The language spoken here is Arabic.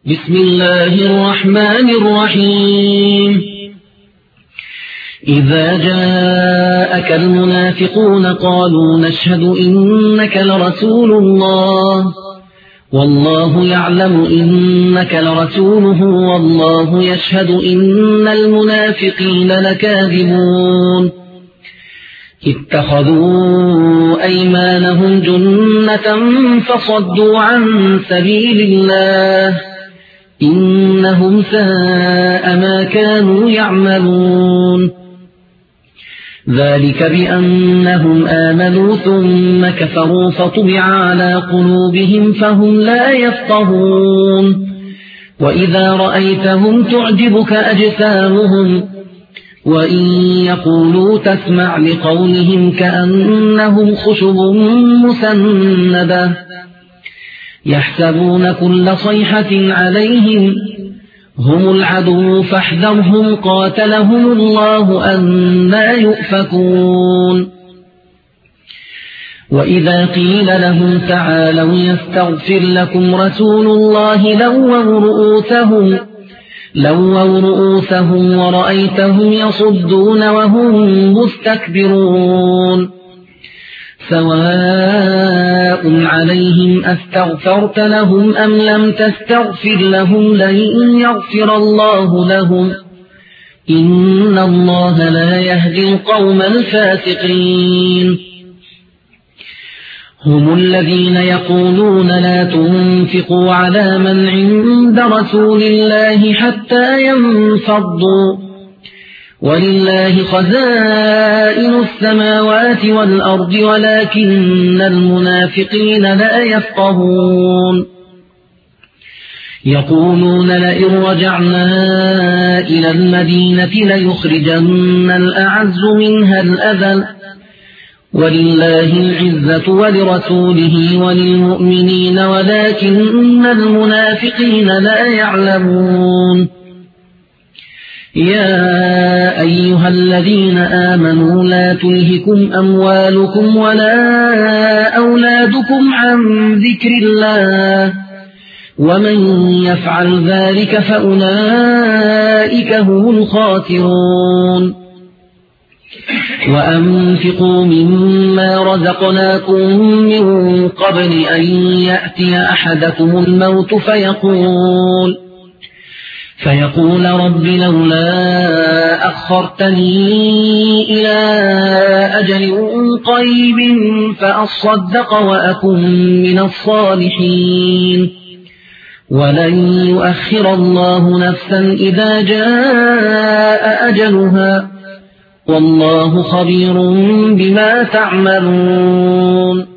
بسم الله الرحمن الرحيم إذا جاءك المنافقون قالوا نشهد إنك لرسول الله والله يعلم إنك لرسوله والله يشهد إن المنافقين لكاذبون اتخذوا أيمانهم جنة فصدوا عن سبيل الله إنهم ساء ما كانوا يعملون ذلك بأنهم آمنوا ثم كفروا فطبع على قلوبهم فهم لا يفقهون وإذا رأيتهم تعجبك أجسامهم وإن يقولوا تسمع لقولهم كأنهم خشب مسندة يحسبون كل صيحة عليهم هم العدو فاحذرهم قاتلهم الله أنى يؤفكون وإذا قيل لهم تعالوا يستغفر لكم رسول الله لووا رؤوسهم ورأيتهم يصدون وهم مستكبرون سواء عليهم أستغفرت لهم أم لم تستغفر لهم لن يغفر الله لهم إن الله لا يهدي القوم الفاسقين هم الذين يقولون لا تنفقوا على من عند رسول الله حتى ينفضوا ولله خزائن السماوات والأرض ولكن المنافقين لا يفقهون يقولون لئن رجعنا إلى المدينة ليخرجن الأعز منها الأذل ولله العزة ولرسوله وللمؤمنين ولكن المنافقين لا يعلمون يا أيها الذين آمنوا لا تلهكم أموالكم ولا أولادكم عن ذكر الله ومن يفعل ذلك فأولئك هم الخاسرون وأنفقوا مما رزقناكم من قبل أن يأتي أحدكم الموت فيقول رب لولا أخرتني إلى أجل قريب فأصدق وأكن من الصالحين ولن يؤخر الله نفسا إذا جاء أجلها والله خبير بما تعملون